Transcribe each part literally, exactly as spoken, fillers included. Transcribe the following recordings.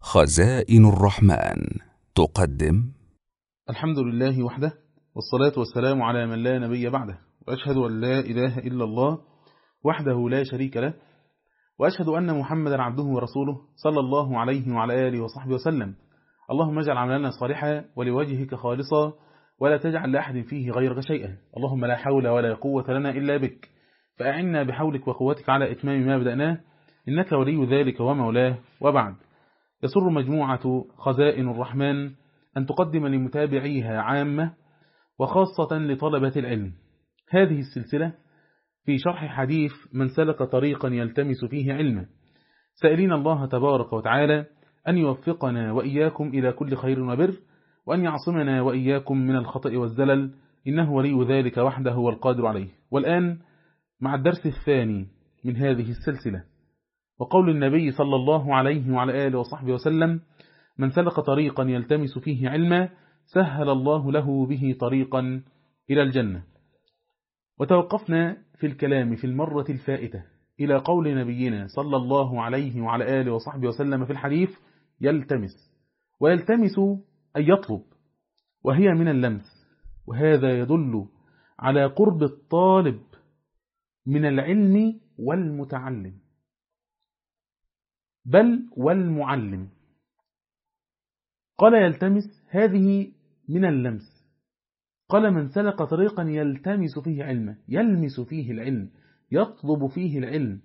خزائن الرحمن تقدم. الحمد لله وحده، والصلاة والسلام على من لا نبي بعده، وأشهد أن لا إله إلا الله وحده لا شريك له، وأشهد أن محمدا عبده ورسوله صلى الله عليه وعلى آله وصحبه وسلم. اللهم اجعل عملنا صالحا ولوجهك خالصا، ولا تجعل لأحد فيه غيرك شيئا. اللهم لا حول ولا قوة لنا إلا بك، فأعنا بحولك وقوتك على إتمام ما بدأناه، إنك ولي ذلك ومولاه. وبعد، يسر مجموعة خزائن الرحمن أن تقدم لمتابعيها عامة وخاصة لطلبة العلم هذه السلسلة في شرح حديث من سلك طريقا يلتمس فيه علما، سائلين الله تبارك وتعالى أن يوفقنا وإياكم إلى كل خير وبر، وأن يعصمنا وإياكم من الخطأ والزلل، إنه ولي ذلك وحده والقادر عليه. والآن مع الدرس الثاني من هذه السلسلة، وقول النبي صلى الله عليه وعلى آله وصحبه وسلم: من سلك طريقا يلتمس فيه علما سهل الله له به طريقا إلى الجنة. وتوقفنا في الكلام في المرة الفائتة إلى قول نبينا صلى الله عليه وعلى آله وصحبه وسلم في الحديث: يلتمس. ويلتمس أي يطلب، وهي من اللمس، وهذا يدل على قرب الطالب من العلم والمتعلم، بل والمعلم. قال يلتمس، هذه من اللمس. قال من سلك طريقا يلتمس فيه علما، يلمس فيه العلم، يطلب فيه العلم،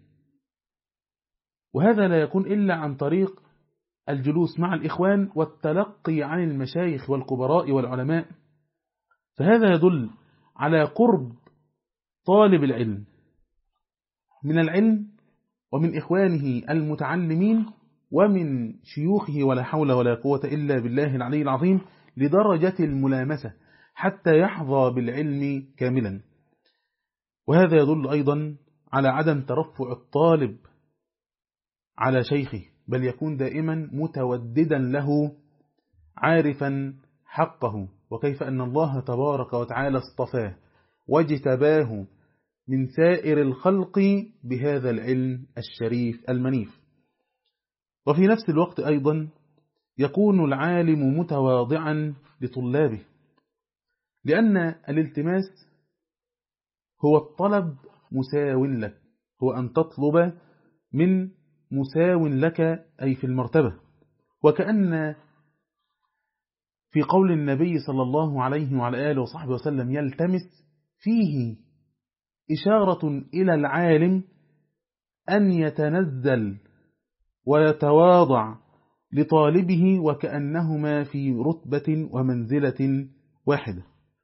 وهذا لا يكون إلا عن طريق الجلوس مع الإخوان والتلقي عن المشايخ والكبراء والعلماء. فهذا يدل على قرب طالب العلم من العلم ومن إخوانه المتعلمين ومن شيوخه، ولا حول ولا قوة إلا بالله العلي العظيم، لدرجة الملامسة حتى يحظى بالعلم كاملا. وهذا يدل أيضا على عدم ترفع الطالب على شيخه، بل يكون دائما متوددا له، عارفا حقه، وكيف أن الله تبارك وتعالى اصطفاه واجتباه من سائر الخلق بهذا العلم الشريف المنيف. وفي نفس الوقت أيضا يكون العالم متواضعا لطلابه، لأن الالتماس هو الطلب مساو لك، هو أن تطلب من مساو لك، أي في المرتبة. وكأن في قول النبي صلى الله عليه وعلى آله وصحبه وسلم يلتمس فيه إشارة إلى العالم أن يتنزل ويتواضع لطالبه، وكأنهما في رتبة ومنزلة واحدة.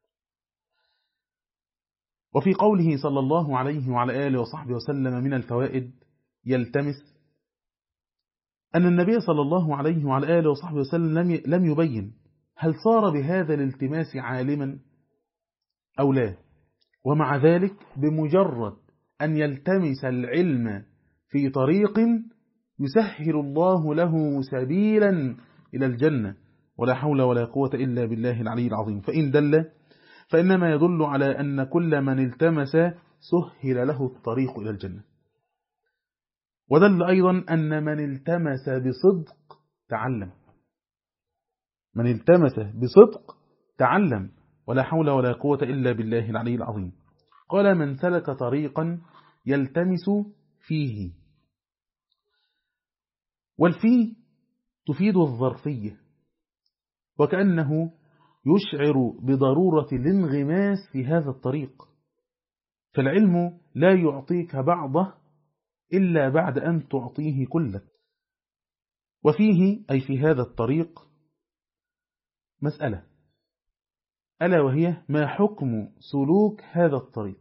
وفي قوله صلى الله عليه وعلى آله وصحبه وسلم من الفوائد يلتمس، أن النبي صلى الله عليه وعلى آله وصحبه وسلم لم يبين هل صار بهذا الالتماس عالما أو لا، ومع ذلك بمجرد أن يلتمس العلم في طريق يسهل الله له سبيلا إلى الجنة، ولا حول ولا قوة إلا بالله العلي العظيم. فإن دل فإنما يدل على أن كل من التمس سهل له الطريق إلى الجنة. ودل أيضا أن من التمس بصدق تعلم، من التمس بصدق تعلم، ولا حول ولا قوة إلا بالله العلي العظيم. قال من سلك طريقا يلتمس فيه، والفيه تفيد الظرفية، وكأنه يشعر بضرورة الانغماس في هذا الطريق، فالعلم لا يعطيك بعضه إلا بعد أن تعطيه كلك. وفيه أي في هذا الطريق مسألة، ألا وهي ما حكم سلوك هذا الطريق؟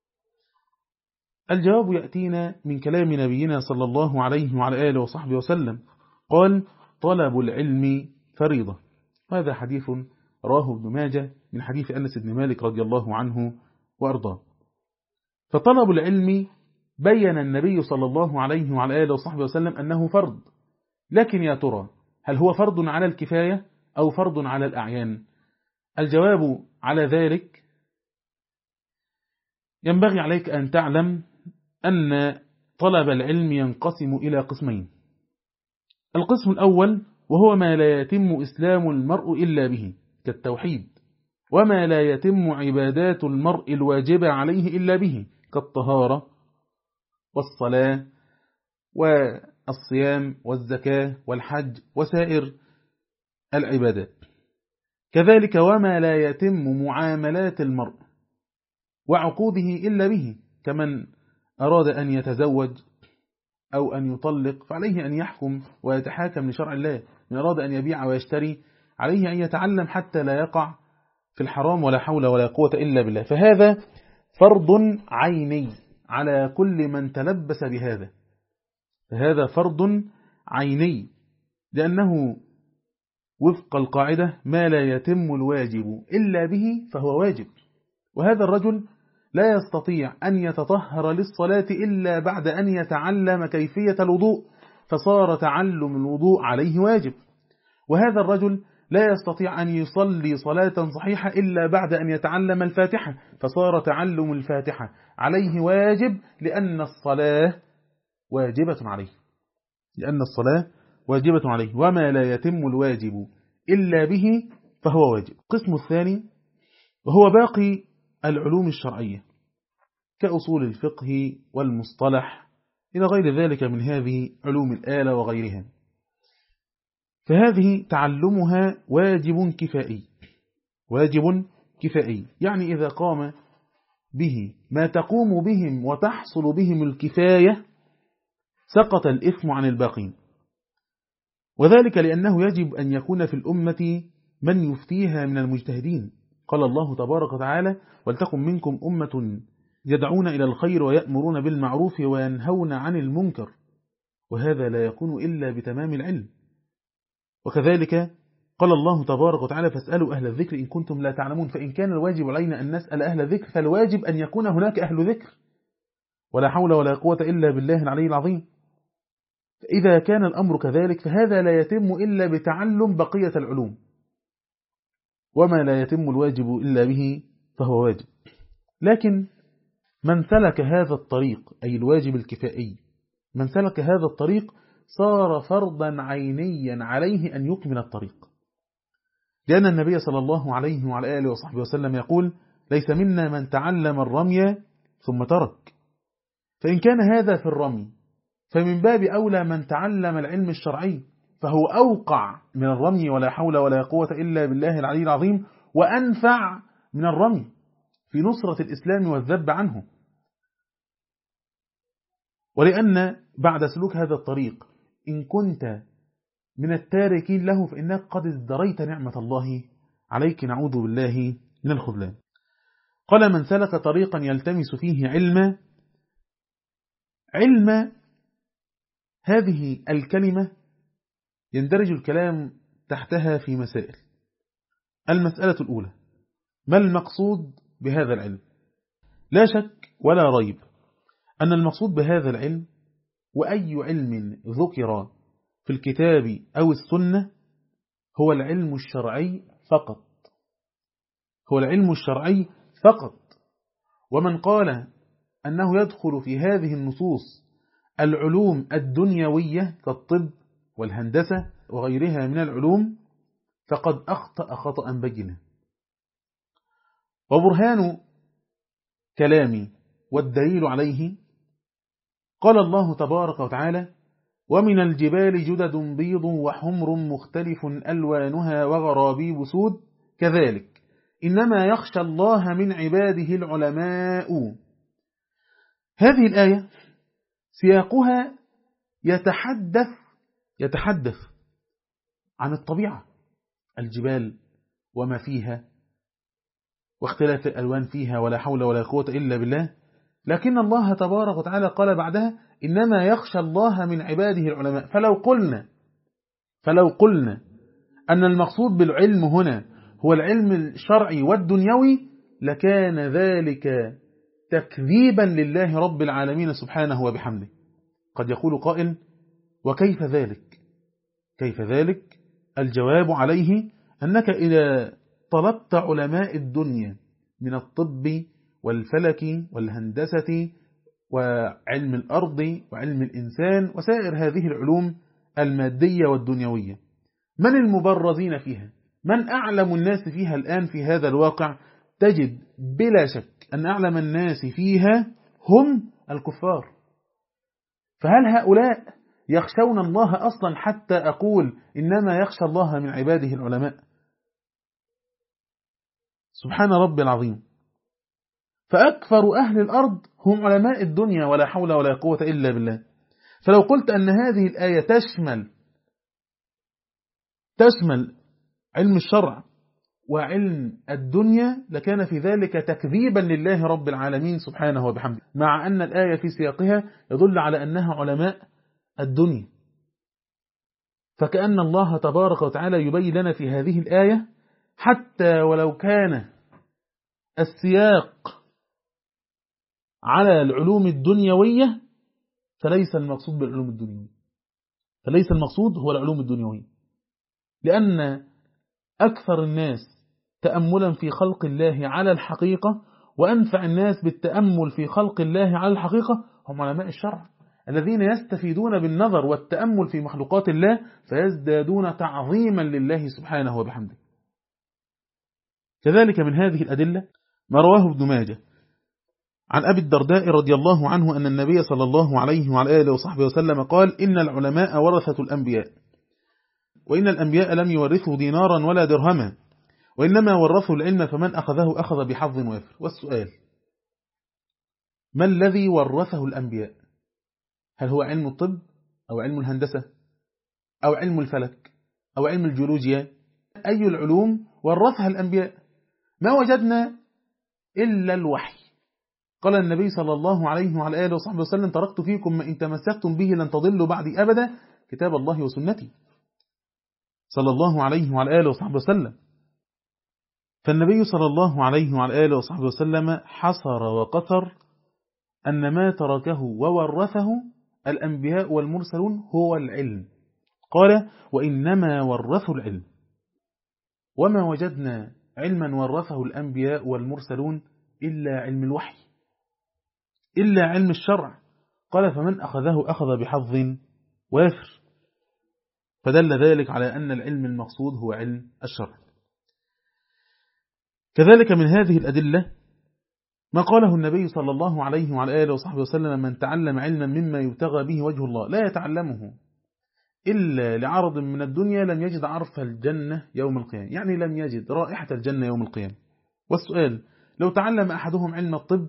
الجواب يأتينا من كلام نبينا صلى الله عليه وعلى آله وصحبه وسلم، قال: طلب العلم فريضة. هذا حديث راه ابن ماجه من حديث أنس بن مالك رضي الله عنه وأرضاه. فطلب العلم بين النبي صلى الله عليه وعلى آله وصحبه وسلم أنه فرض، لكن يا ترى هل هو فرض على الكفاية أو فرض على الأعيان؟ الجواب على ذلك: ينبغي عليك أن تعلم أن طلب العلم ينقسم إلى قسمين. القسم الأول وهو ما لا يتم إسلام المرء إلا به كالتوحيد، وما لا يتم عبادات المرء الواجبة عليه إلا به كالطهارة والصلاة والصيام والزكاة والحج وسائر العبادات. كذلك وما لا يتم معاملات المرء وعقوده إلا به، كمن أراد أن يتزوج أو أن يطلق فعليه أن يحكم ويتحاكم لشرع الله، من أراد أن يبيع ويشتري عليه أن يتعلم حتى لا يقع في الحرام، ولا حول ولا قوة إلا بالله. فهذا فرض عيني على كل من تلبس بهذا، فهذا فرض عيني، لأنه وفق القاعدة ما لا يتم الواجب إلا به فهو واجب. وهذا الرجل لا يستطيع أن يتطهر للصلاة إلا بعد أن يتعلم كيفية الوضوء، فصار تعلم الوضوء عليه واجب. وهذا الرجل لا يستطيع أن يصلي صلاة صحيحة إلا بعد أن يتعلم الفاتحة، فصار تعلم الفاتحة عليه واجب، لأن الصلاة واجبة عليه لأن الصلاة واجبة عليه وما لا يتم الواجب إلا به فهو واجب. القسم الثاني وهو باقي العلوم الشرعية كأصول الفقه والمصطلح إلى غير ذلك من هذه علوم الآلة وغيرها، فهذه تعلمها واجب كفائي واجب كفائي يعني إذا قام به ما تقوم بهم وتحصل بهم الكفاية سقط الإثم عن الباقين، وذلك لأنه يجب أن يكون في الأمة من يفتيها من المجتهدين. قال الله تبارك وتعالى: ولتكن منكم أمة يدعون إلى الخير ويأمرون بالمعروف وينهون عن المنكر، وهذا لا يكون إلا بتمام العلم. وكذلك قال الله تبارك وتعالى: فاسألوا أهل الذكر إن كنتم لا تعلمون. فإن كان الواجب علينا أن نسأل أهل الذكر فالواجب أن يكون هناك أهل ذكر، ولا حول ولا قوة إلا بالله العلي العظيم. إذا كان الأمر كذلك فهذا لا يتم إلا بتعلم بقية العلوم، وما لا يتم الواجب إلا به فهو واجب. لكن من سلك هذا الطريق أي الواجب الكفائي، من سلك هذا الطريق صار فرضا عينيا عليه أن يكمل الطريق، لأن النبي صلى الله عليه وعلى آله وصحبه وسلم يقول: ليس منا من تعلم الرمي ثم ترك. فإن كان هذا في الرمي فمن باب أولى من تعلم العلم الشرعي، فهو أوقع من الرمي ولا حول ولا قوة إلا بالله العلي العظيم، وأنفع من الرمي في نصرة الإسلام والذب عنه. ولأن بعد سلوك هذا الطريق إن كنت من التاركين له فإنك قد ازدريت نعمة الله عليك، نعوذ بالله من الخذلان. قال: من سلك طريقا يلتمس فيه علما. علم هذه الكلمة يندرج الكلام تحتها في مسائل. المسألة الأولى: ما المقصود بهذا العلم؟ لا شك ولا ريب أن المقصود بهذا العلم، وأي علم ذكر في الكتاب أو السنة، هو العلم الشرعي فقط، هو العلم الشرعي فقط. ومن قال أنه يدخل في هذه النصوص العلوم الدنيوية كالطب والهندسة وغيرها من العلوم فقد أخطأ خطأ بينا. وبرهان كلامي والدليل عليه قال الله تبارك وتعالى: ومن الجبال جدد بيض وحمر مختلف ألوانها وغرابيب سود كذلك إنما يخشى الله من عباده العلماء. هذه الآية سياقها يتحدث يتحدث عن الطبيعة، الجبال وما فيها واختلاف الألوان فيها ولا حول ولا قوة إلا بالله، لكن الله تبارك وتعالى قال بعدها: إنما يخشى الله من عباده العلماء. فلو قلنا فلو قلنا أن المقصود بالعلم هنا هو العلم الشرعي والدنيوي لكان ذلك تكذيبا لله رب العالمين سبحانه وبحمده. قد يقول قائل: وكيف ذلك؟ كيف ذلك؟ الجواب عليه أنك إذا طلبت علماء الدنيا من الطب والفلك والهندسة وعلم الأرض وعلم الإنسان وسائر هذه العلوم المادية والدنيوية، من المبرزين فيها؟ من أعلم الناس فيها الآن في هذا الواقع؟ تجد بلا شك أن أعلم الناس فيها هم الكفار. فهل هؤلاء يخشون الله أصلا حتى أقول إنما يخشى الله من عباده العلماء؟ سبحان ربي العظيم. فأكثر أهل الأرض هم علماء الدنيا ولا حول ولا قوة إلا بالله. فلو قلت أن هذه الآية تشمل تشمل علم الشرع وعلم الدنيا لكان في ذلك تكذيبا لله رب العالمين سبحانه وبحمده، مع أن الآية في سياقها يدل على أنها علماء الدنيا. فكأن الله تبارك وتعالى يبين لنا في هذه الآية حتى ولو كان السياق على العلوم الدنيوية فليس المقصود بالعلوم الدنيوية، فليس المقصود هو العلوم الدنيوية، لأن أكثر الناس تأملا في خلق الله على الحقيقة وأنفع الناس بالتأمل في خلق الله على الحقيقة هم علماء الشرع الذين يستفيدون بالنظر والتأمل في مخلوقات الله فيزدادون تعظيما لله سبحانه وبحمده. كذلك من هذه الأدلة ما رواه ابن ماجه عن أبي الدرداء رضي الله عنه أن النبي صلى الله عليه وعلى آله وصحبه وسلم قال: إن العلماء ورثة الأنبياء، وإن الأنبياء لم يورثوا دينارا ولا درهما، وإنما ورثوا العلم فمن أخذه أخذ بحظ وافر. والسؤال: ما الذي ورثه الأنبياء؟ هل هو علم الطب أو علم الهندسة أو علم الفلك أو علم الجيولوجيا؟ أي العلوم ورثها الأنبياء؟ ما وجدنا إلا الوحي. قال النبي صلى الله عليه وعلى آله وصحبه وسلم: تركت فيكم ما إن تمسكتم به لن تضلوا بعدي أبدا، كتاب الله وسنتي، صلى الله عليه وعلى آله وصحبه وسلم. فالنبي صلى الله عليه وعلى آله وصحبه وسلم حصر وقصر أن ما تركه وورثه الأنبياء والمرسلون هو العلم. قال: وإنما ورثوا العلم. وما وجدنا علما ورثه الأنبياء والمرسلون إلا علم الوحي، إلا علم الشرع. قال: فمن أخذه أخذ بحظ وافر. فدل ذلك على أن العلم المقصود هو علم الشرع. كذلك من هذه الأدلة ما قاله النبي صلى الله عليه وعلى آله وصحبه وسلم: من تعلم علما مما يبتغى به وجه الله لا يتعلمه إلا لعرض من الدنيا لم يجد عرف الجنة يوم القيامة، يعني لم يجد رائحة الجنة يوم القيامة. والسؤال: لو تعلم أحدهم علم الطب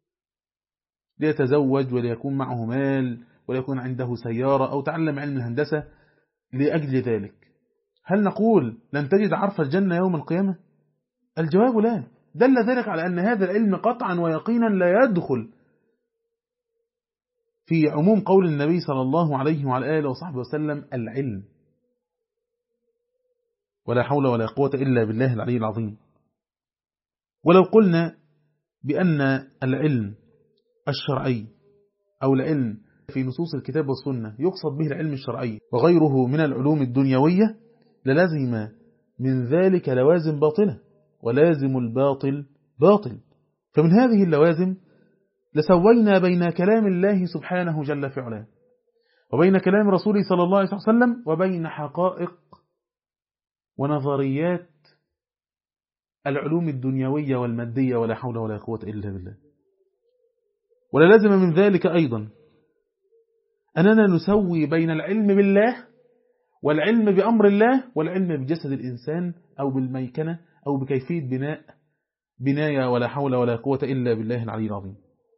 ليتزوج وليكون معه مال وليكون عنده سيارة، أو تعلم علم الهندسة لأجل ذلك، هل نقول لن تجد عرف الجنة يوم القيامة؟ الجواب لا. دل ذلك على أن هذا العلم قطعا ويقينا لا يدخل في عموم قول النبي صلى الله عليه وعلى آله وصحبه وسلم: العلم. ولا حول ولا قوة إلا بالله العلي العظيم. ولو قلنا بأن العلم الشرعي أو العلم في نصوص الكتاب والسنة يقصد به العلم الشرعي وغيره من العلوم الدنيوية للازم من ذلك لوازم باطلة، ولازم الباطل باطل. فمن هذه اللوازم لسوينا بين كلام الله سبحانه جل في علاه وبين كلام رسوله صلى الله عليه وسلم وبين حقائق ونظريات العلوم الدنيوية والمادية، ولا حول ولا قوة إلا بالله. ولازم من ذلك أيضا أننا نسوي بين العلم بالله والعلم بأمر الله والعلم بجسد الإنسان أو بالميكنة أو بكيفية بناء بناية، ولا حول ولا قوة إلا بالله العلي العظيم.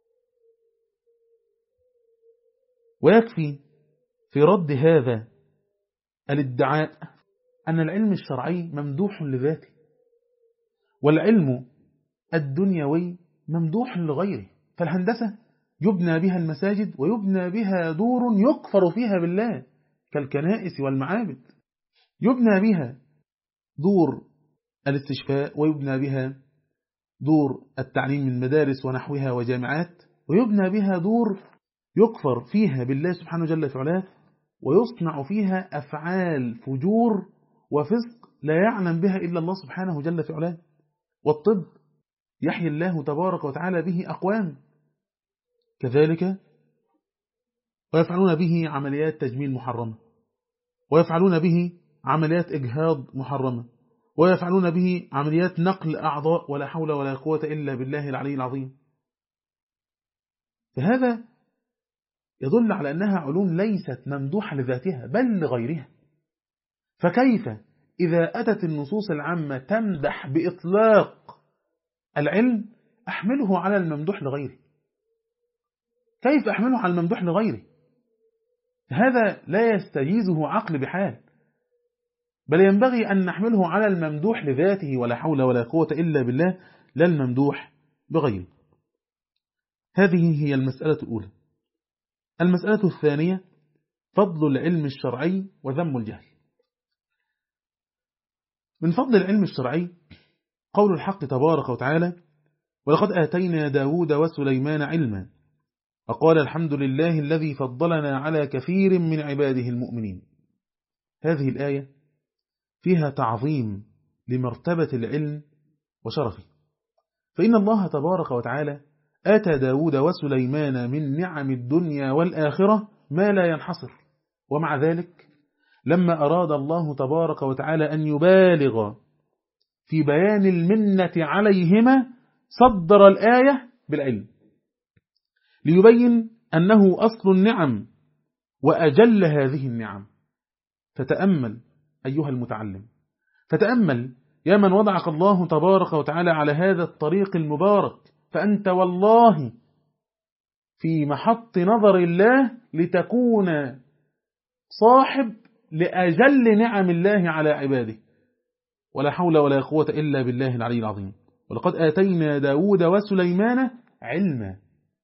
ويكفي في رد هذا الادعاء أن العلم الشرعي ممدوح لذاته، والعلم الدنيوي ممدوح لغيره. فالهندسة يبنى بها المساجد ويبنى بها دور يكفر فيها بالله كالكنائس والمعابد، يبنى بها دور الاستشفاء، ويبنى بها دور التعليم من مدارس ونحوها وجامعات، ويبنى بها دور يكفر فيها بالله سبحانه جل في علاه، ويصنع فيها أفعال فجور وفسق لا يعلم بها إلا الله سبحانه جل في علاه. والطب يحيي الله تبارك وتعالى به أقوام كذلك، ويفعلون به عمليات تجميل محرمة، ويفعلون به عمليات إجهاض محرمة، ويفعلون به عمليات نقل أعضاء، ولا حول ولا قوة إلا بالله العلي العظيم. فهذا يدل على أنها علوم ليست ممدوحة لذاتها بل لغيرها. فكيف إذا أتت النصوص العامة تمدح بإطلاق العلم أحمله على الممدوح لغيره؟ كيف أحمله على الممدوح لغيره؟ هذا لا يستجيزه عقل بحال، بل ينبغي أن نحمله على الممدوح لذاته، ولا حول ولا قوة إلا بالله، لا الممدوح بغيره. هذه هي المسألة الأولى. المسألة الثانية فضل العلم الشرعي وذم الجهل. من فضل العلم الشرعي قول الحق تبارك وتعالى: ولقد آتينا داود وسليمان علما وقال الحمد لله الذي فضلنا على كثير من عباده المؤمنين. هذه الآية فيها تعظيم لمرتبة العلم وشرفه، فإن الله تبارك وتعالى آتى داود وسليمان من نعم الدنيا والآخرة ما لا ينحصر، ومع ذلك لما أراد الله تبارك وتعالى أن يبالغ في بيان المنة عليهما صدر الآية بالعلم، ليبين أنه أصل النعم وأجل هذه النعم. فتأمل أيها المتعلم، فتأمل يا من وضعك الله تبارك وتعالى على هذا الطريق المبارك، فأنت والله في محط نظر الله لتكون صاحب لأجل نعم الله على عباده، ولا حول ولا قوة إلا بالله العلي العظيم. ولقد آتينا داود وسليمان علما،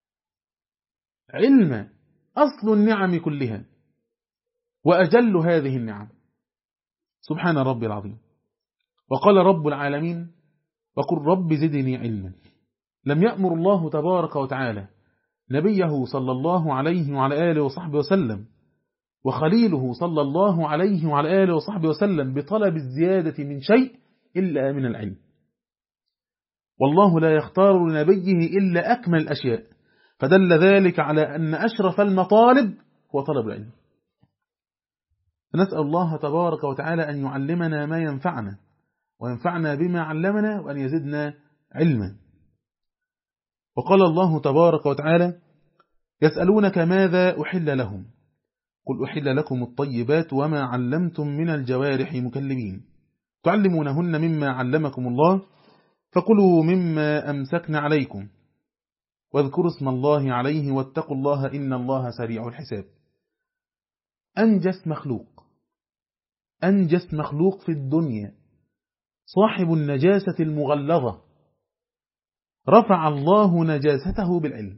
علما أصل النعم كلها وأجل هذه النعم، سبحان ربي العظيم. وقال رب العالمين: وقل رب زدني علما. لم يأمر الله تبارك وتعالى نبيه صلى الله عليه وعلى آله وصحبه وسلم وخليله صلى الله عليه وعلى آله وصحبه وسلم بطلب الزيادة من شيء إلا من العلم، والله لا يختار لنبيه إلا أكمل الأشياء، فدل ذلك على أن أشرف المطالب هو طلب العلم. فنسأل الله تبارك وتعالى أن يعلمنا ما ينفعنا وينفعنا بما علمنا وأن يزدنا علما. وقال الله تبارك وتعالى: يسألونك ماذا أحل لهم قل أحل لكم الطيبات وما علمتم من الجوارح مكلبين تعلمونهن مما علمكم الله فكلوا مما أمسكن عليكم واذكروا اسم الله عليه واتقوا الله إن الله سريع الحساب. أنجس مخلوق، أنجس مخلوق في الدنيا، صاحب النجاسة المغلظة، رفع الله نجاسته بالعلم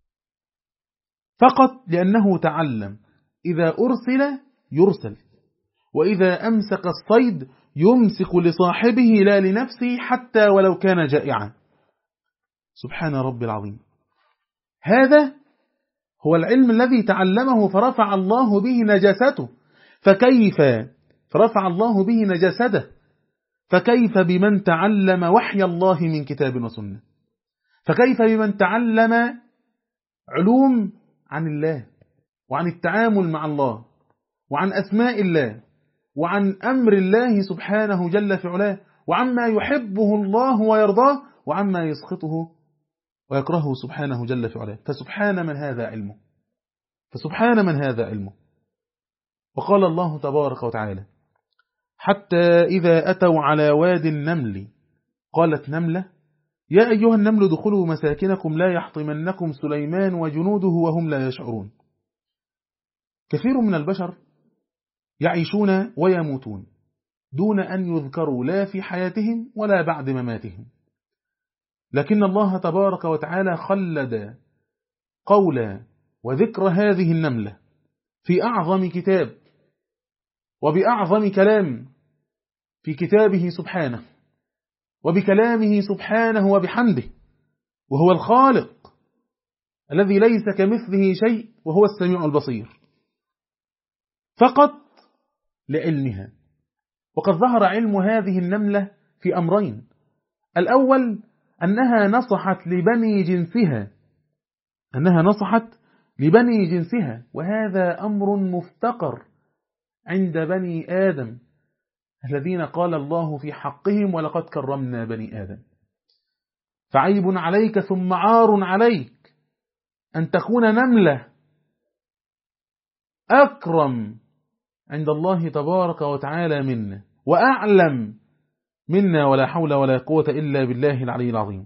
فقط لأنه تعلم إذا أرسل يرسل، وإذا أمسك الصيد يمسك لصاحبه لا لنفسه حتى ولو كان جائعا. سبحان ربي العظيم. هذا هو العلم الذي تعلمه فرفع الله به نجاسته، فكيف فرفع الله به نجاسته فكيف بمن تعلم وحي الله من كتاب وسنة؟ فكيف بمن تعلم علوم عن الله وعن التعامل مع الله وعن أسماء الله وعن أمر الله سبحانه جل في علاه وعما يحبه الله ويرضاه وعما يسخطه ويكرهه سبحانه جل في علاه. فسبحان من هذا علمه، فسبحان من هذا علمه. وقال الله تبارك وتعالى: حتى إذا أتوا على واد النمل قالت نملة يا أيها النمل ادخلوا مساكنكم لا يحطمنكم سليمان وجنوده وهم لا يشعرون. كثير من البشر يعيشون ويموتون دون أن يذكروا لا في حياتهم ولا بعد مماتهم، لكن الله تبارك وتعالى خلد قول وذكر هذه النملة في أعظم كتاب وبأعظم كلام في كتابه سبحانه وبكلامه سبحانه وبحمده، وهو الخالق الذي ليس كمثله شيء وهو السميع البصير، فقط لعلمها. وقد ظهر علم هذه النملة في أمرين: الأول أنها نصحت لبني جنسها، أنها نصحت لبني جنسها، وهذا أمر مفتقر عند بني آدم الذين قال الله في حقهم ولقد كرمنا بني آدم. فعيب عليك ثم عار عليك أن تكون نملة أكرم عند الله تبارك وتعالى منا وأعلم منا، ولا حول ولا قوة إلا بالله العلي العظيم.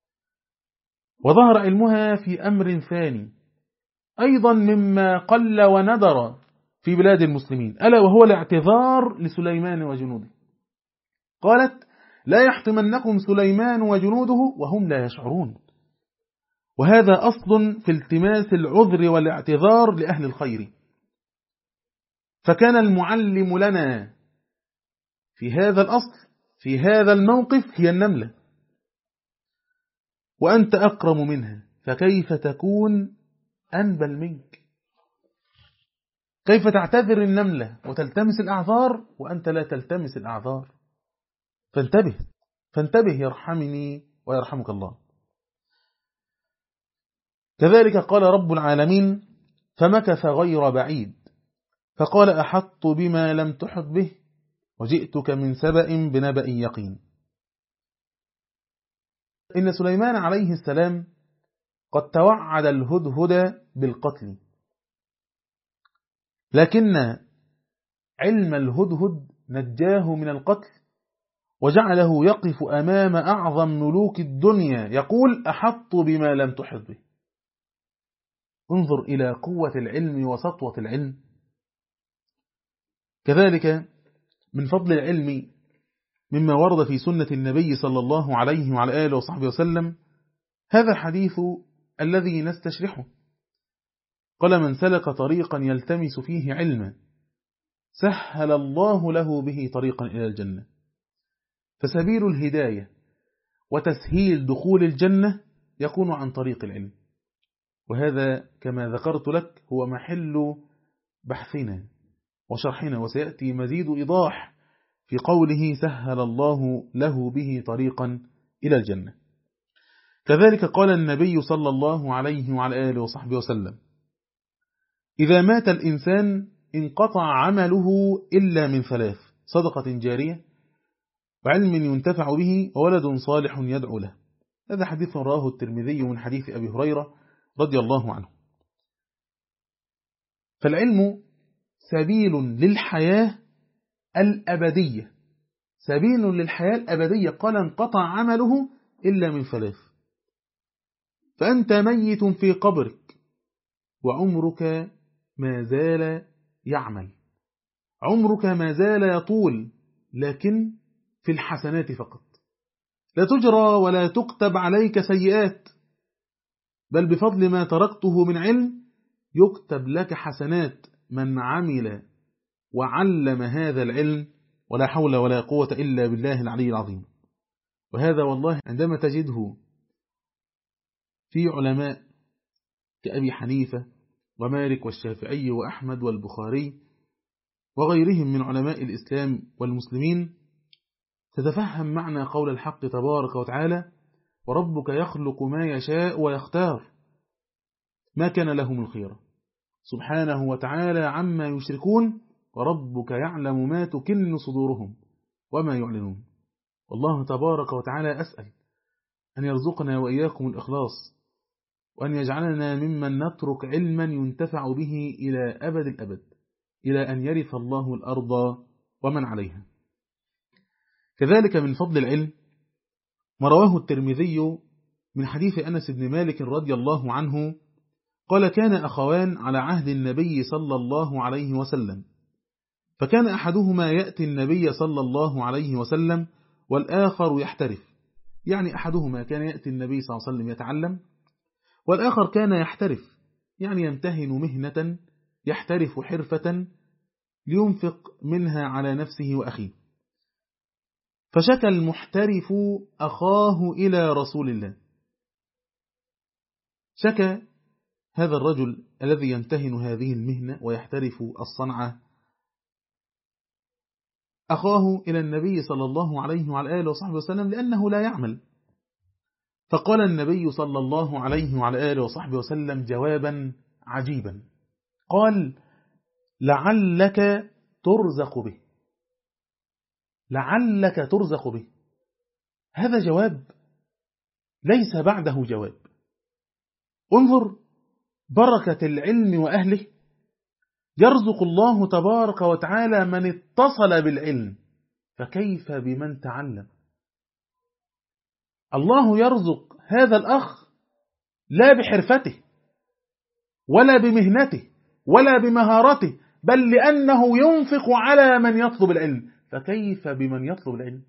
وظهر علمها في أمر ثاني أيضا مما قل وندر في بلاد المسلمين، ألا وهو الاعتذار لسليمان وجنوده. قالت: لا يحطمنكم سليمان وجنوده وهم لا يشعرون. وهذا أصل في التماس العذر والاعتذار لأهل الخير. فكان المعلم لنا في هذا الأصل في هذا الموقف هي النملة، وأنت أكرم منها، فكيف تكون أنبل منك؟ كيف تعتذر النملة وتلتمس الأعذار وأنت لا تلتمس الأعذار؟ فانتبه فانتبه يرحمني ويرحمك الله. كذلك قال رب العالمين: فمكث غير بعيد فقال: أحط بما لم تحط به وجئتك من سبأ بنبأ يقين. إن سليمان عليه السلام قد توعد الهدهد بالقتل، لكن علم الهدهد نجاه من القتل وجعله يقف أمام أعظم ملوك الدنيا يقول: أحط بما لم تحط به. انظر إلى قوة العلم وسطوة العلم. كذلك من فضل العلم مما ورد في سنة النبي صلى الله عليه وعلى آله وصحبه وسلم هذا الحديث الذي نستشرحه. قال: من سلك طريقا يلتمس فيه علما سهل الله له به طريقا إلى الجنة. فسبيل الهداية وتسهيل دخول الجنة يكون عن طريق العلم، وهذا كما ذكرت لك هو محل بحثنا وشرحنا، وسيأتي مزيد إيضاح في قوله سهل الله له به طريقا إلى الجنة. كذلك قال النبي صلى الله عليه وعلى آله وصحبه وسلم: إذا مات الإنسان انقطع عمله إلا من ثلاث: صدقة جارية، وعلم ينتفع به، وولد صالح يدعو له. هذا حديث رواه الترمذي من حديث أبي هريرة رضي الله عنه. فالعلم سبيل للحياة الأبدية، سبيل للحياة الأبدية. قال: انقطع عمله إلا من ثلاث. فأنت ميت في قبرك وعمرك ما زال يعمل، عمرك ما زال يطول، لكن في الحسنات فقط، لا تجرى ولا تكتب عليك سيئات، بل بفضل ما تركته من علم يكتب لك حسنات من عمل وعلم هذا العلم، ولا حول ولا قوة إلا بالله العلي العظيم. وهذا والله عندما تجده في علماء كأبي حنيفة ومالك والشافعي وأحمد والبخاري وغيرهم من علماء الإسلام والمسلمين، تتفهم معنى قول الحق تبارك وتعالى: وربك يخلق ما يشاء ويختار ما كان لهم الخيرة سبحانه وتعالى عما يشركون، وربك يعلم ما تكن صدورهم وما يعلنون. والله تبارك وتعالى أسأل أن يرزقنا وإياكم الإخلاص، وأن يجعلنا ممن نترك علما ينتفع به إلى أبد الأبد، إلى أن يرث الله الأرض ومن عليها. كذلك من فضل العلم ما رواه الترمذي من حديث أنس بن مالك رضي الله عنه قال: كان أخوان على عهد النبي صلى الله عليه وسلم، فكان أحدهما يأتي النبي صلى الله عليه وسلم والآخر يحترف. يعني أحدهما كان يأتي النبي صلى الله عليه وسلم يتعلم، والآخر كان يحترف، يعني يمتهن مهنة، يحترف حرفة لينفق منها على نفسه وأخيه. فشكى المحترف أخاه إلى رسول الله، شكى هذا الرجل الذي يمتهن هذه المهنة ويحترف الصنعة أخاه إلى النبي صلى الله عليه وعلى آله وصحبه وسلم لأنه لا يعمل. فقال النبي صلى الله عليه وعلى آله وصحبه وسلم جوابا عجيبا، قال: لعلك ترزق به. لعلك ترزق به. هذا جواب ليس بعده جواب. انظر بركة العلم وأهله. يرزق الله تبارك وتعالى من اتصل بالعلم، فكيف بمن تعلم؟ الله يرزق هذا الأخ لا بحرفته ولا بمهنته ولا بمهارته، بل لأنه ينفق على من يطلب العلم، فكيف بمن يطلب العلم؟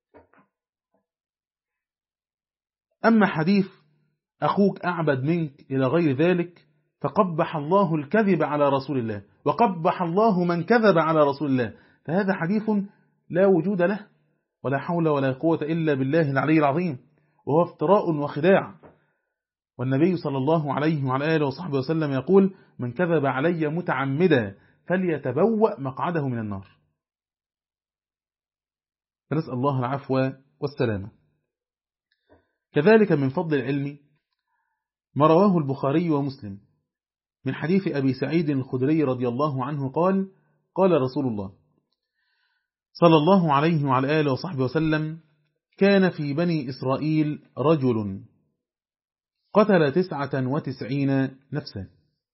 أما حديث أخوك أعبد منك إلى غير ذلك، فقبح الله الكذب على رسول الله، وقبح الله من كذب على رسول الله، فهذا حديث لا وجود له، ولا حول ولا قوة إلا بالله العلي العظيم، وهو افتراء وخداع. والنبي صلى الله عليه وعلى آله وصحبه وسلم يقول: من كذب علي متعمدا فليتبوأ مقعده من النار. فنسأل الله العفو والسلامة. كذلك من فضل العلم ما رواه البخاري ومسلم من حديث أبي سعيد الخدري رضي الله عنه قال: قال رسول الله صلى الله عليه وعلى آله وصحبه وسلم: كان في بني إسرائيل رجل قتل تسعة وتسعين نفسا.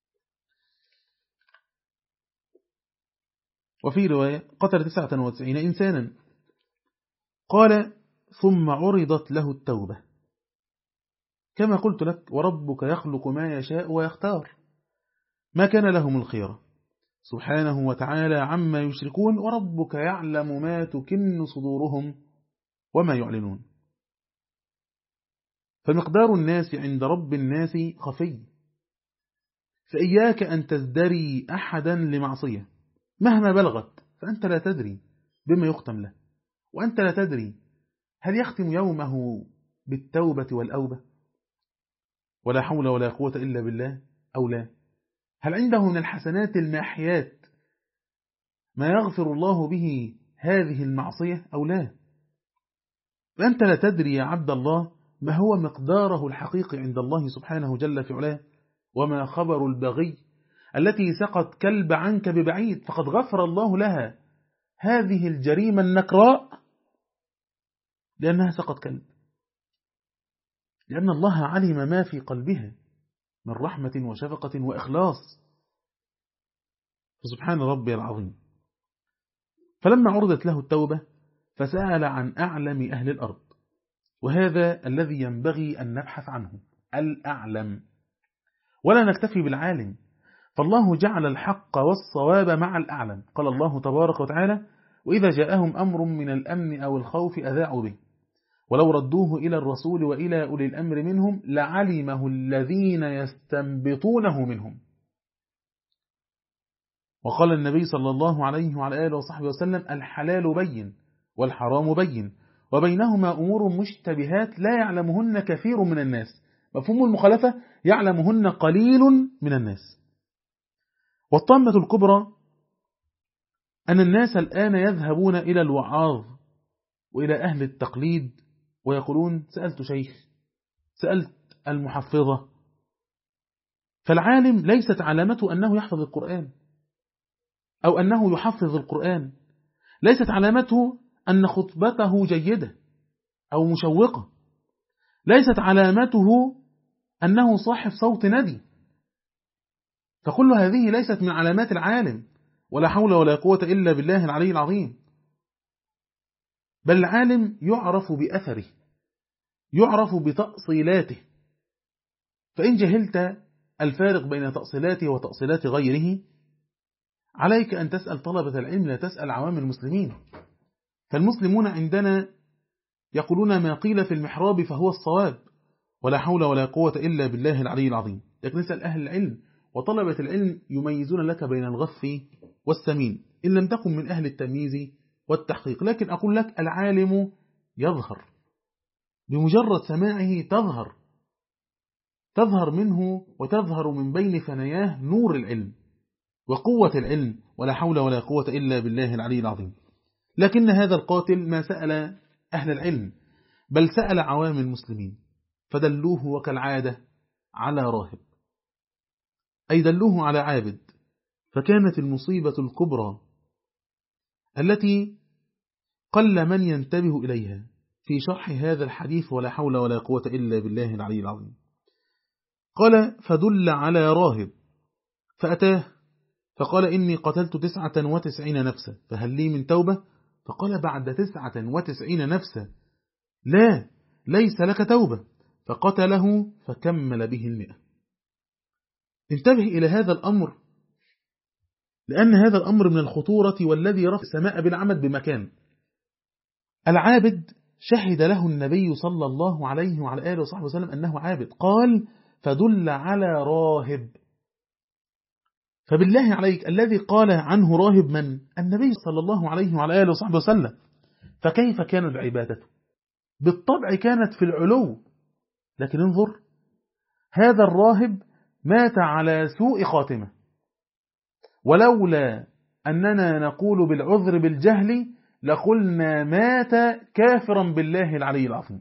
وفي رواية قتل تسعة وتسعين إنسانا. قال: ثم عرضت له التوبة، كما قلت لك، وربك يخلق ما يشاء ويختار، ما كان لهم الخيرة سبحانه وتعالى عما يشركون، وربك يعلم ما تكن صدورهم وما يعلنون. فمقدار الناس عند رب الناس خفي، فإياك أن تزدري أحدا لمعصية مهما بلغت، فأنت لا تدري بما يختم له، وأنت لا تدري هل يختم يومه بالتوبة والأوبة ولا حول ولا قوة إلا بالله أو لا، هل عنده من الحسنات الماحيات ما يغفر الله به هذه المعصية أو لا. فأنت لا تدري يا عبد الله ما هو مقداره الحقيقي عند الله سبحانه جل في علاه، وما خبر البغي التي سقط كلب عنك ببعيد، فقد غفر الله لها هذه الجريمة النكراء لأنها سقط كلب، لأن الله علم ما في قلبها من رحمة وشفقة وإخلاص، فسبحان ربي العظيم. فلما عرضت له التوبة فسأل عن أعلم أهل الأرض، وهذا الذي ينبغي أن نبحث عنه، الأعلم، ولا نكتفي بالعالم، فالله جعل الحق والصواب مع الأعلم. قال الله تبارك وتعالى: وإذا جاءهم أمر من الأمن أو الخوف أذاعوا به ولو ردوه إلى الرسول وإلى أولي الأمر منهم لعلمه الذين يستنبطونه منهم. وقال النبي صلى الله عليه وعلى آله وصحبه وسلم: الحلال بين والحرام بين وبينهما أمور مشتبهات لا يعلمهن كثير من الناس. مفهوم المخالفة: يعلمهن قليل من الناس. والطامة الكبرى أن الناس الآن يذهبون إلى الوعاظ وإلى أهل التقليد ويقولون: سألت شيخ، سألت المحفظة. فالعالم ليست علامته أنه يحفظ القرآن أو أنه يحفظ القرآن، ليست علامته أن خطبته جيدة أو مشوقة، ليست علامته أنه صاحب صوت ندي، فكل هذه ليست من علامات العالم، ولا حول ولا قوة إلا بالله العلي العظيم. بل العالم يعرف بأثره، يعرف بتأصيلاته، فإن جهلت الفارق بين تأصيلاته وتأصيلات غيره عليك أن تسأل طلبة العلم، لا تسأل عوام المسلمين. فالمسلمون عندنا يقولون ما قيل في المحراب فهو الصواب، ولا حول ولا قوة إلا بالله العلي العظيم. لكن نسأل أهل العلم، وطلبة العلم يميزون لك بين الغث والسمين إن لم تكن من أهل التمييز والتحقيق. لكن أقول لك العالم يظهر بمجرد سماعه، تظهر تظهر منه وتظهر من بين ثناياه نور العلم وقوة العلم، ولا حول ولا قوة إلا بالله العلي العظيم. لكن هذا القاتل ما سأل أهل العلم، بل سأل عوام المسلمين، فدلوه وكالعادة على راهب، أي دلوه على عابد. فكانت المصيبة الكبرى التي قل من ينتبه إليها في شرح هذا الحديث ولا حول ولا قوة إلا بالله العلي العظيم. قال فدل على راهب فأتاه فقال إني قتلت تسعة وتسعين نفسا فهل لي من توبة؟ فقال بعد تسعة وتسعين نفسا لا ليس لك توبة، فقتله فكمل به المئة. انتبه إلى هذا الأمر، لأن هذا الأمر من الخطورة والذي رفع السماء بالعمد بمكان. العابد شهد له النبي صلى الله عليه وعلى آله وصحبه وسلم أنه عابد، قال فدل على راهب. فبالله عليك الذي قال عنه راهب من؟ النبي صلى الله عليه وعلى آله وصحبه وسلم. فكيف كانت عبادته؟ بالطبع كانت في العلو، لكن انظر هذا الراهب مات على سوء خاتمة، ولولا أننا نقول بالعذر بالجهل لقلنا مات كافرا بالله العلي العظيم.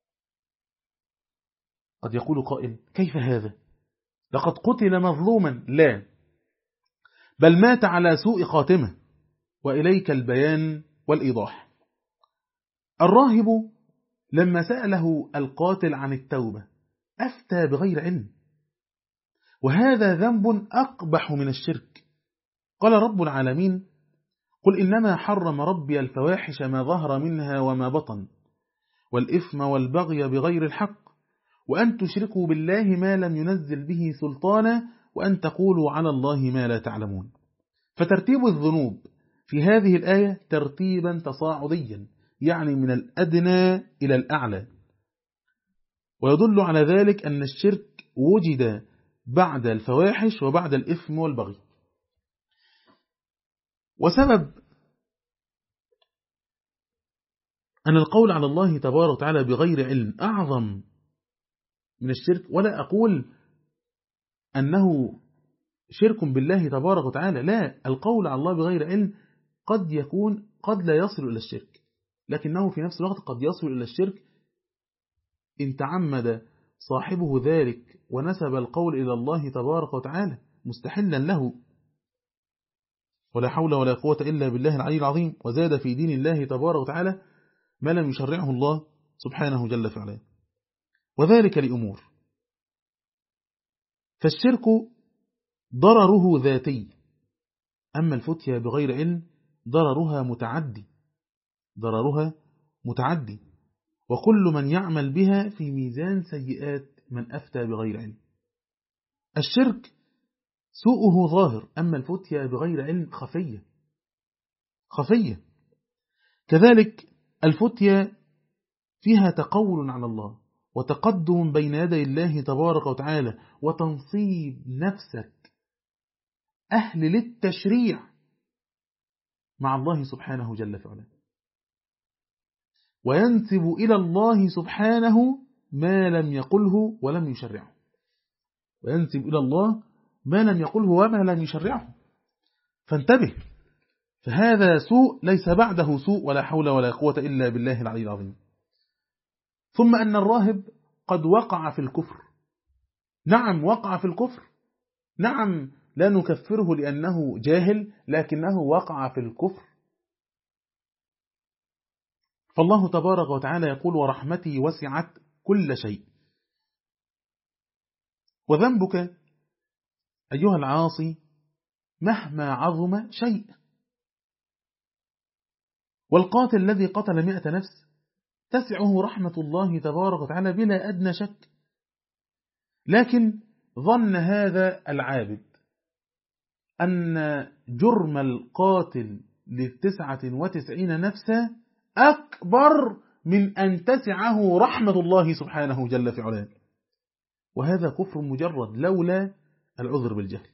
قد يقول قائل كيف هذا؟ لقد قتل مظلوما. لا، بل مات على سوء خاتمة، وإليك البيان والإيضاح. الراهب لما سأله القاتل عن التوبة أفتى بغير علم، وهذا ذنب أقبح من الشرك. قال رب العالمين قل إنما حرم ربي الفواحش ما ظهر منها وما بطن والإثم والبغي بغير الحق وأن تشركوا بالله ما لم ينزل به سلطانا وأن تقولوا على الله ما لا تعلمون. فترتيب الذنوب في هذه الآية ترتيبا تصاعديا، يعني من الأدنى إلى الأعلى، ويدل على ذلك أن الشرك وجد بعد الفواحش وبعد الإثم والبغي. وسبب أن القول على الله تبارك وتعالى بغير علم أعظم من الشرك، ولا أقول أنه شرك بالله تبارك وتعالى، لا، القول على الله بغير علم قد يكون قد لا يصل إلى الشرك، لكنه في نفس الوقت قد يصل إلى الشرك إن تعمد صاحبه ذلك ونسب القول إلى الله تبارك وتعالى مستحلا له، ولا حول ولا قوة إلا بالله العلي العظيم. وزاد في دين الله تبارك وتعالى ما لم يشرعه الله سبحانه جل في علاه، وذلك لأمور. فالشرك ضرره ذاتي، أما الفتيا بغير علم ضررها متعدي ضررها متعدي وكل من يعمل بها في ميزان سيئات من أفتى بغير علم. الشرك سوءه ظاهر، أما الفتيا بغير علم خفية خفية. كذلك الفتيا فيها تقول على الله وتقدم بين يدي الله تبارك وتعالى وتنصيب نفسك أهل للتشريع مع الله سبحانه جل في علاه، وينسب إلى الله سبحانه ما لم يقله ولم يشرعه وينسب إلى الله ما لم يقله وما لم يشرعه. فانتبه، فهذا سوء ليس بعده سوء، ولا حول ولا قوة إلا بالله العلي العظيم. ثم أن الراهب قد وقع في الكفر. نعم وقع في الكفر، نعم لا نكفره لأنه جاهل، لكنه وقع في الكفر. فالله تبارك وتعالى يقول ورحمتي وسعت كل شيء. وذنبك أيها العاصي مهما عظم شيء. والقاتل الذي قتل مئة نفس تسعه رحمة الله تبارك وتعالى بلا أدنى شك، لكن ظن هذا العابد أن جرم القاتل للتسعة وتسعين نفسا أكبر من أن تسعه رحمة الله سبحانه جل في علاه، وهذا كفر مجرد لولا العذر بالجهل.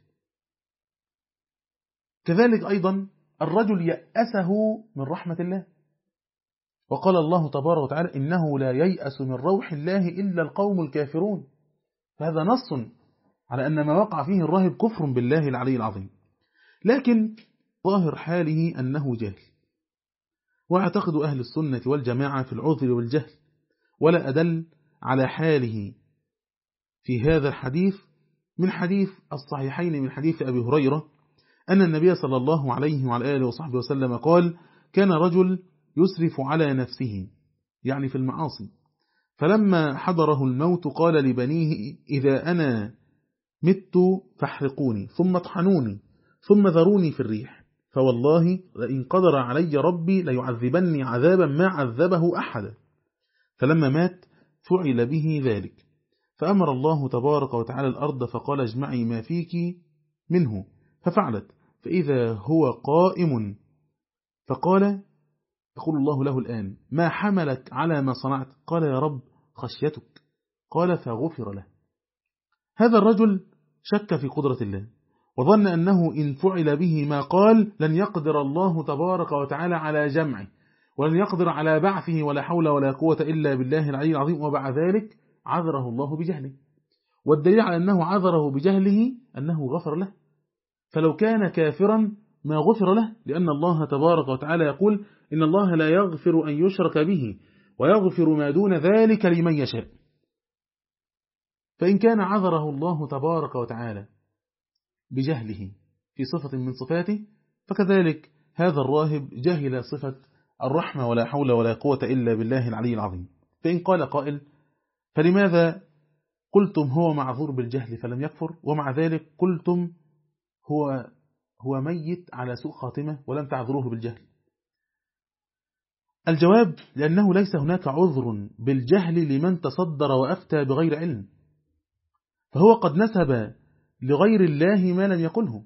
كذلك أيضا الرجل يأسه من رحمة الله، وقال الله تبارك وتعالى إنه لا ييأس من روح الله إلا القوم الكافرون. فهذا نص على أن ما وقع فيه الراهب كفر بالله العلي العظيم، لكن ظاهر حاله أنه جاهل. واعتقد أهل السنة والجماعة في العذر والجهل، ولا أدل على حاله في هذا الحديث من حديث الصحيحين من حديث أبي هريرة أن النبي صلى الله عليه وعلى آله وصحبه وسلم قال كان رجل يسرف على نفسه يعني في المعاصي، فلما حضره الموت قال لبنيه إذا أنا مت فاحرقوني ثم اطحنوني ثم ذروني في الريح، فوالله لئن قدر علي ربي ليعذبني عذابا ما عذبه أحدا. فلما مات فعل به ذلك، فأمر الله تبارك وتعالى الأرض فقال اجمعي ما فيك منه، ففعلت، فإذا هو قائم فقال يقول الله له الآن ما حملك على ما صنعت؟ قال يا رب خشيتك. قال فغفر له. هذا الرجل شك في قدرة الله وظن أنه إن فعل به ما قال لن يقدر الله تبارك وتعالى على جمعه ولن يقدر على بعثه ولا حول ولا قوة إلا بالله العلي العظيم، وبعد ذلك عذره الله بجهله، والدليل على أنه عذره بجهله أنه غفر له، فلو كان كافرا ما غفر له، لأن الله تبارك وتعالى يقول إن الله لا يغفر أن يشرك به ويغفر ما دون ذلك لمن يشاء. فإن كان عذره الله تبارك وتعالى بجهله في صفة من صفاته، فكذلك هذا الراهب جهل صفة الرحمة ولا حول ولا قوة إلا بالله العلي العظيم. فإن قال قائل فلماذا قلتم هو معذور بالجهل فلم يكفر، ومع ذلك قلتم هو هو ميت على سوء خاتمة ولم تعذروه بالجهل؟ الجواب لأنه ليس هناك عذر بالجهل لمن تصدر وأفتى بغير علم، فهو قد نسب لغير الله ما لم يقله،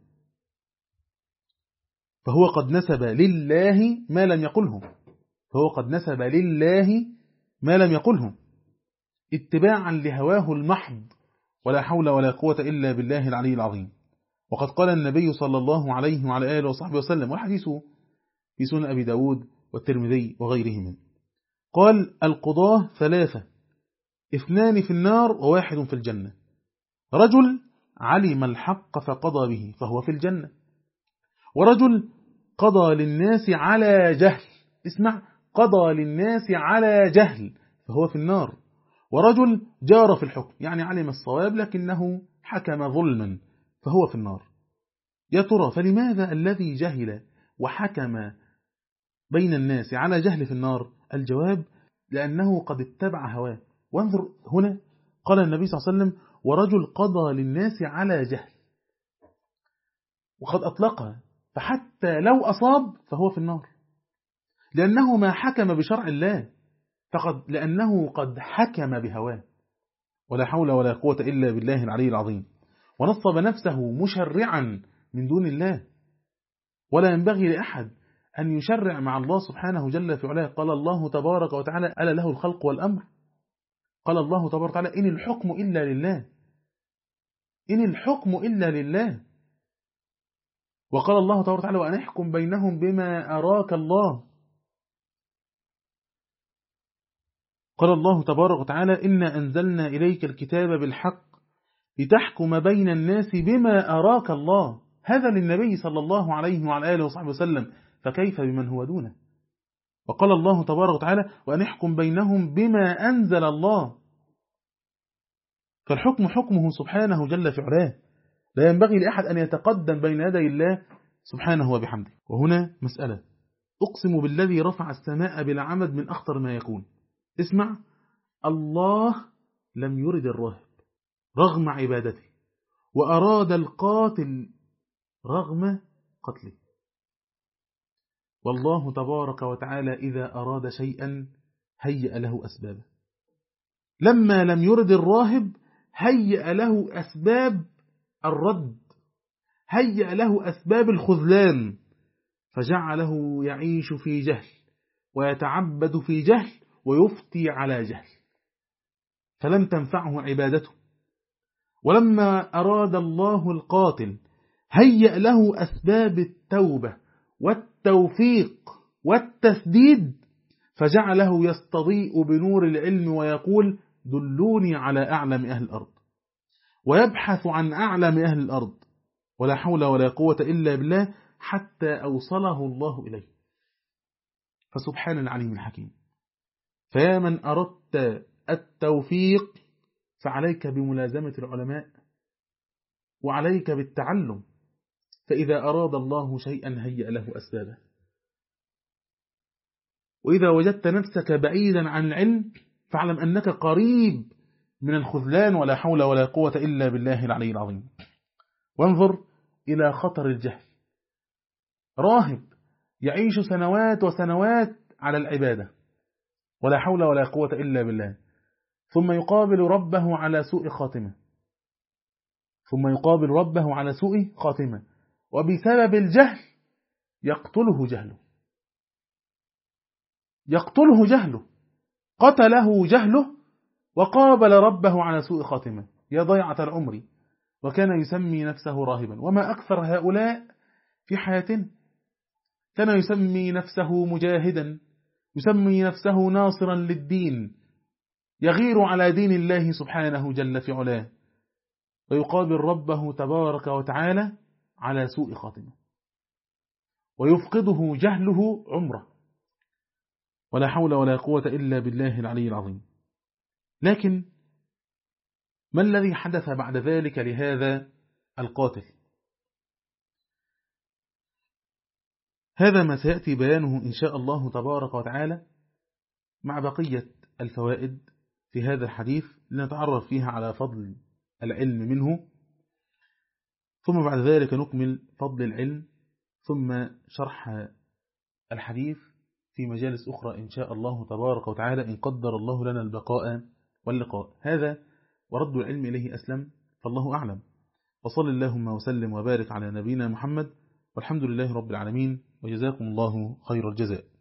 فهو قد نسب لله ما لم يقله فهو قد نسب لله ما لم يقله اتباعا لهواه المحض ولا حول ولا قوة إلا بالله العلي العظيم. وقد قال النبي صلى الله عليه وعلى آله وصحبه وسلم، وحديثه في سنن أبي داود والترمذي وغيرهما، قال القضاة ثلاثة اثنان في النار وواحد في الجنة، رجل علم الحق فقضى به فهو في الجنة، ورجل قضى للناس على جهل، اسمع، قضى للناس على جهل فهو في النار، ورجل جار في الحكم يعني علم الصواب لكنه حكم ظلما فهو في النار. يا ترى فلماذا الذي جهل وحكم بين الناس على جهل في النار؟ الجواب لأنه قد اتبع هواه. وانظر هنا قال النبي صلى الله عليه وسلم ورجل قضى للناس على جهل، وقد أطلقها، فحتى لو أصاب فهو في النار، لأنه ما حكم بشرع الله، فقد لأنه قد حكم بهواه ولا حول ولا قوة إلا بالله العلي العظيم، ونصب نفسه مشرعا من دون الله. ولا ينبغي لأحد أن يشرع مع الله سبحانه جل في علاه. قال الله تبارك وتعالى ألا له الخلق والأمر، قال الله تبارك وتعالى إن الحكم إلا لله، إن الحكم إلا لله. وقال الله تبارك وتعالى وأن احكم بينهم بما أراك الله، قال الله تبارك وتعالى إنا أنزلنا إليك الكتاب بالحق لتحكم بين الناس بما أراك الله، هذا للنبي صلى الله عليه وعلى آله وصحبه وسلم، فكيف بمن هو دونه؟ وقال الله تبارك وتعالى وأن احكم بينهم بما أنزل الله، فالحكم حكمه سبحانه جل في علاه، لا ينبغي لأحد أن يتقدم بين يدي الله سبحانه وبحمده. وهنا مسألة، أقسم بالذي رفع السماء بلا عمد من أخطر ما يكون. اسمع، الله لم يرد الراهب رغم عبادته، وأراد القاتل رغم قتله. والله تبارك وتعالى إذا أراد شيئا هيأ له أسبابه. لما لم يرد الراهب هيأ له أسباب الرد، هيأ له أسباب الخذلان، فجعله يعيش في جهل ويتعبد في جهل ويفتي على جهل، فلم تنفعه عبادته. ولما أراد الله القاتل هيأ له أسباب التوبة والتوفيق والتسديد، فجعله يستضيء بنور العلم ويقول دلوني على أعلم أهل الأرض، ويبحث عن أعلم أهل الأرض ولا حول ولا قوة إلا بالله حتى أوصله الله إليه. فسبحان العليم الحكيم. فيا من أردت التوفيق فعليك بملازمة العلماء وعليك بالتعلم، فإذا أراد الله شيئا هيأ له أسبابه. وإذا وجدت نفسك بعيدا عن العلم فاعلم أنك قريب من الخذلان، ولا حول ولا قوة إلا بالله العلي العظيم. وانظر إلى خطر الجهل. راهب يعيش سنوات وسنوات على العبادة ولا حول ولا قوة إلا بالله، ثم يقابل ربه على سوء خاتمة ثم يقابل ربه على سوء خاتمة وبسبب الجهل يقتله جهله يقتله جهله قتله جهله وقابل ربه على سوء خاتمة. يا ضيعة العمر، وكان يسمي نفسه راهبا. وما أكثر هؤلاء في حياتنا. كان يسمي نفسه مجاهدا، يسمي نفسه ناصرا للدين، يغير على دين الله سبحانه جل في علاه، ويقابل ربه تبارك وتعالى على سوء خاتمة ويفقده جهله عمره، ولا حول ولا قوة إلا بالله العلي العظيم. لكن ما الذي حدث بعد ذلك لهذا القاتل؟ هذا ما سيأتي بيانه إن شاء الله تبارك وتعالى مع بقية الفوائد في هذا الحديث لنتعرف فيها على فضل العلم منه، ثم بعد ذلك نكمل فضل العلم، ثم شرح الحديث في مجالس أخرى إن شاء الله تبارك وتعالى إن قدر الله لنا البقاء واللقاء. هذا ورد العلم إليه أسلم، فالله أعلم. وصل اللهم وسلم وبارك على نبينا محمد، والحمد لله رب العالمين، وجزاكم الله خير الجزاء.